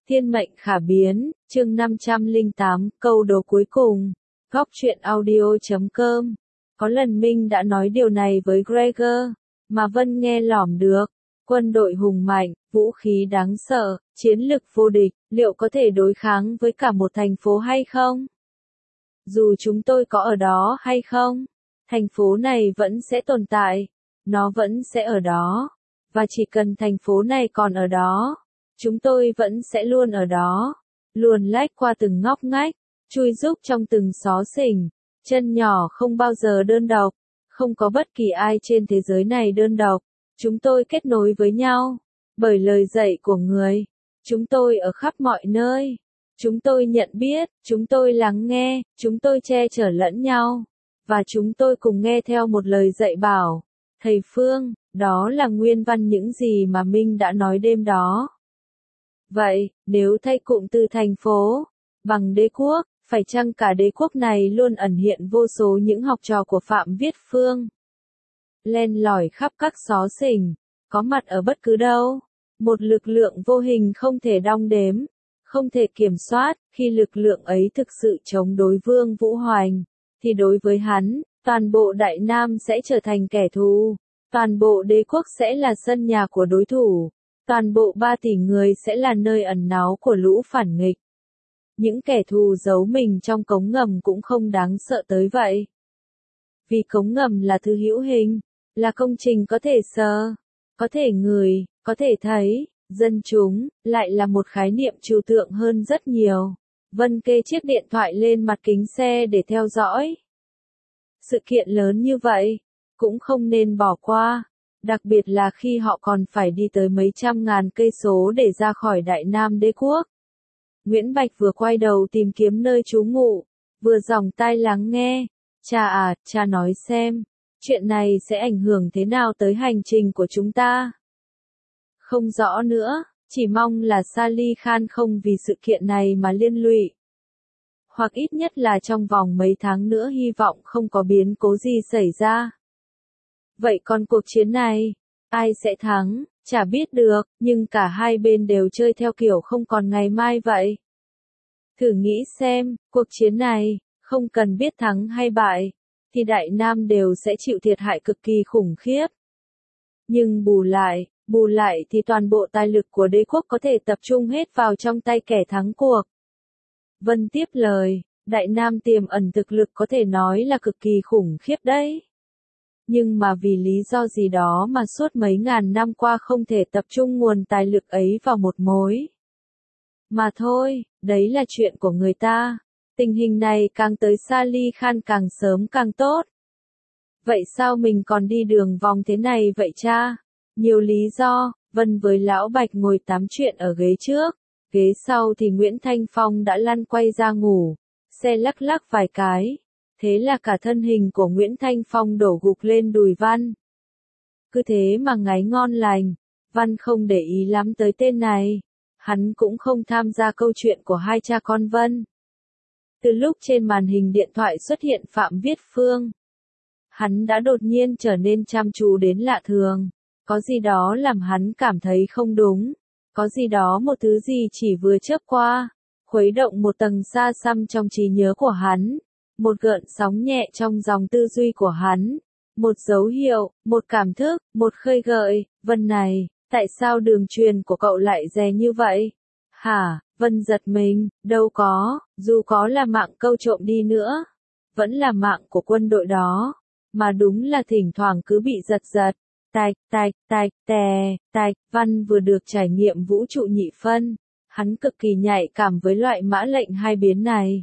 Thiên mệnh khả biến, chương 508, câu đố cuối cùng. Góc truyện audio.com. Có lần Minh đã nói điều này với Gregor, mà Vân nghe lỏm được. Quân đội hùng mạnh, vũ khí đáng sợ, chiến lực vô địch, liệu có thể đối kháng với cả một thành phố hay không? Dù chúng tôi có ở đó hay không, thành phố này vẫn sẽ tồn tại. Nó vẫn sẽ ở đó. Và chỉ cần thành phố này còn ở đó, chúng tôi vẫn sẽ luôn ở đó, luồn lách qua từng ngóc ngách, chui rúc trong từng xó xỉnh, chân nhỏ không bao giờ đơn độc, không có bất kỳ ai trên thế giới này đơn độc. Chúng tôi kết nối với nhau, bởi lời dạy của người. Chúng tôi ở khắp mọi nơi. Chúng tôi nhận biết, chúng tôi lắng nghe, chúng tôi che chở lẫn nhau. Và chúng tôi cùng nghe theo một lời dạy bảo. Thầy Phương, đó là nguyên văn những gì mà Minh đã nói đêm đó. Vậy, nếu thay cụm từ thành phố bằng đế quốc, phải chăng cả đế quốc này luôn ẩn hiện vô số những học trò của Phạm Viết Phương? Len lỏi khắp các xó xỉnh, có mặt ở bất cứ đâu. Một lực lượng vô hình không thể đong đếm, không thể kiểm soát. Khi lực lượng ấy thực sự chống đối Vương Vũ Hoành, thì đối với hắn, toàn bộ Đại Nam sẽ trở thành kẻ thù. Toàn bộ đế quốc sẽ là sân nhà của đối thủ. Toàn bộ 3 tỷ người sẽ là nơi ẩn náu của lũ phản nghịch. Những kẻ thù giấu mình trong cống ngầm cũng không đáng sợ tới vậy. Vì cống ngầm là thứ hữu hình, là công trình có thể sờ, có thể ngửi, có thể thấy. Dân chúng lại là một khái niệm trừu tượng hơn rất nhiều. Vân kê chiếc điện thoại lên mặt kính xe để theo dõi. Sự kiện lớn như vậy, cũng không nên bỏ qua. Đặc biệt là khi họ còn phải đi tới mấy trăm ngàn cây số để ra khỏi Đại Nam đế quốc. Nguyễn Bạch vừa quay đầu tìm kiếm nơi trú ngụ, vừa dòng tai lắng nghe. Cha nói xem, chuyện này sẽ ảnh hưởng thế nào tới hành trình của chúng ta? Không rõ nữa, chỉ mong là Sally Khan không vì sự kiện này mà liên lụy. Hoặc ít nhất là trong vòng mấy tháng nữa hy vọng không có biến cố gì xảy ra. Vậy còn cuộc chiến này, ai sẽ thắng, chả biết được, nhưng cả hai bên đều chơi theo kiểu không còn ngày mai vậy. Thử nghĩ xem, cuộc chiến này, không cần biết thắng hay bại, thì Đại Nam đều sẽ chịu thiệt hại cực kỳ khủng khiếp. Nhưng bù lại thì toàn bộ tài lực của đế quốc có thể tập trung hết vào trong tay kẻ thắng cuộc. Vân tiếp lời, Đại Nam tiềm ẩn thực lực có thể nói là cực kỳ khủng khiếp đấy. Nhưng mà vì lý do gì đó mà suốt mấy ngàn năm qua không thể tập trung nguồn tài lực ấy vào một mối. Mà thôi, đấy là chuyện của người ta. Tình hình này càng tới Sally Khan càng sớm càng tốt. Vậy sao mình còn đi đường vòng thế này vậy cha? Nhiều lý do. Vân với Lão Bạch ngồi tám chuyện ở ghế trước. Ghế sau thì Nguyễn Thanh Phong đã lăn quay ra ngủ. Xe lắc lắc vài cái. Thế là cả thân hình của Nguyễn Thanh Phong đổ gục lên đùi Văn. Cứ thế mà ngáy ngon lành. Văn không để ý lắm tới tên này. Hắn cũng không tham gia câu chuyện của hai cha con Vân. Từ lúc trên màn hình điện thoại xuất hiện Phạm Viết Phương, hắn đã đột nhiên trở nên chăm chú đến lạ thường. Có gì đó làm hắn cảm thấy không đúng. Có gì đó một thứ gì chỉ vừa chớp qua, khuấy động một tầng xa xăm trong trí nhớ của hắn. Một gợn sóng nhẹ trong dòng tư duy của hắn. Một dấu hiệu, một cảm thức, một khơi gợi. Vân này, tại sao đường truyền của cậu lại rè như vậy? Hả? Vân giật mình, đâu có, dù có là mạng câu trộm đi nữa, vẫn là mạng của quân đội đó, mà đúng là thỉnh thoảng cứ bị giật giật. Tạch, Văn vừa được trải nghiệm vũ trụ nhị phân, hắn cực kỳ nhạy cảm với loại mã lệnh hai biến này.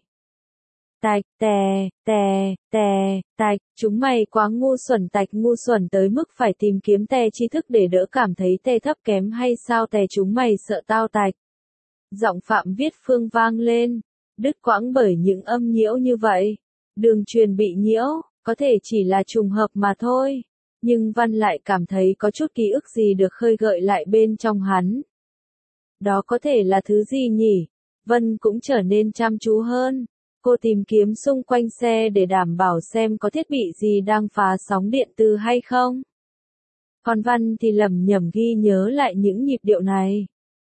Tạch, chúng mày quá ngu xuẩn tới mức phải tìm kiếm tè tri thức để đỡ cảm thấy tè thấp kém hay sao tè chúng mày sợ tao tạch. Giọng Phạm Viết Phương vang lên, đứt quãng bởi những âm nhiễu như vậy. Đường truyền bị nhiễu, có thể chỉ là trùng hợp mà thôi. Nhưng Văn lại cảm thấy có chút ký ức gì được khơi gợi lại bên trong hắn. Đó có thể là thứ gì nhỉ? Vân cũng trở nên chăm chú hơn. Cô tìm kiếm xung quanh xe để đảm bảo xem có thiết bị gì đang phá sóng điện từ hay không. Còn Văn thì lẩm nhẩm ghi nhớ lại những nhịp điệu này.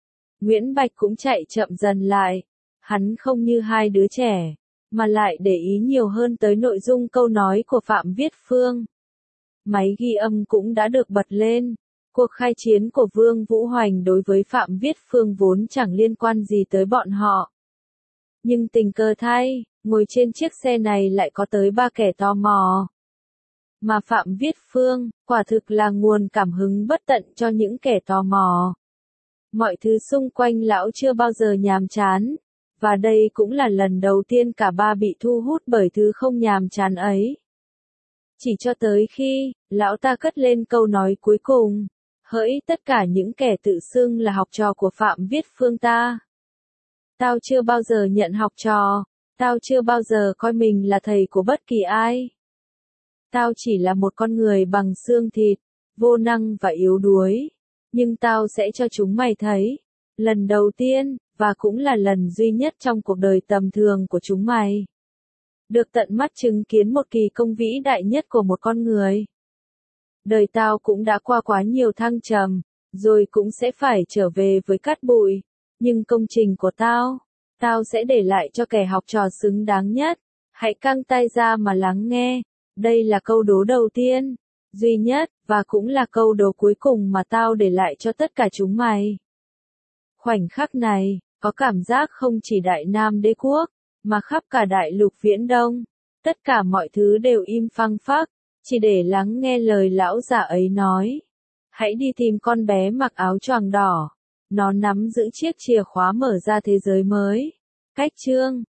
Nguyễn Bạch cũng chạy chậm dần lại. Hắn không như hai đứa trẻ, mà lại để ý nhiều hơn tới nội dung câu nói của Phạm Viết Phương. Máy ghi âm cũng đã được bật lên. Cuộc khai chiến của Vương Vũ Hoành đối với Phạm Viết Phương vốn chẳng liên quan gì tới bọn họ. Nhưng tình cờ thay, ngồi trên chiếc xe này lại có tới 3 kẻ tò mò. Mà Phạm Viết Phương, quả thực là nguồn cảm hứng bất tận cho những kẻ tò mò. Mọi thứ xung quanh lão chưa bao giờ nhàm chán, và đây cũng là lần đầu tiên cả ba bị thu hút bởi thứ không nhàm chán ấy. Chỉ cho tới khi, lão ta cất lên câu nói cuối cùng, hỡi tất cả những kẻ tự xưng là học trò của Phạm Viết Phương ta. Tao chưa bao giờ nhận học trò, tao chưa bao giờ coi mình là thầy của bất kỳ ai. Tao chỉ là một con người bằng xương thịt, vô năng và yếu đuối. Nhưng tao sẽ cho chúng mày thấy, lần đầu tiên, và cũng là lần duy nhất trong cuộc đời tầm thường của chúng mày. Được tận mắt chứng kiến một kỳ công vĩ đại nhất của một con người. Đời tao cũng đã qua quá nhiều thăng trầm, rồi cũng sẽ phải trở về với cát bụi. Nhưng công trình của tao sẽ để lại cho kẻ học trò xứng đáng nhất. Hãy căng tai ra mà lắng nghe. Đây là câu đố đầu tiên, duy nhất, và cũng là câu đố cuối cùng mà tao để lại cho tất cả chúng mày. Khoảnh khắc này, có cảm giác không chỉ Đại Nam Đế quốc, mà khắp cả đại lục Viễn Đông. Tất cả mọi thứ đều im phăng phắc, chỉ để lắng nghe lời lão già ấy nói. Hãy đi tìm con bé mặc áo choàng đỏ. Nó nắm giữ chiếc chìa khóa mở ra thế giới mới. Cách chương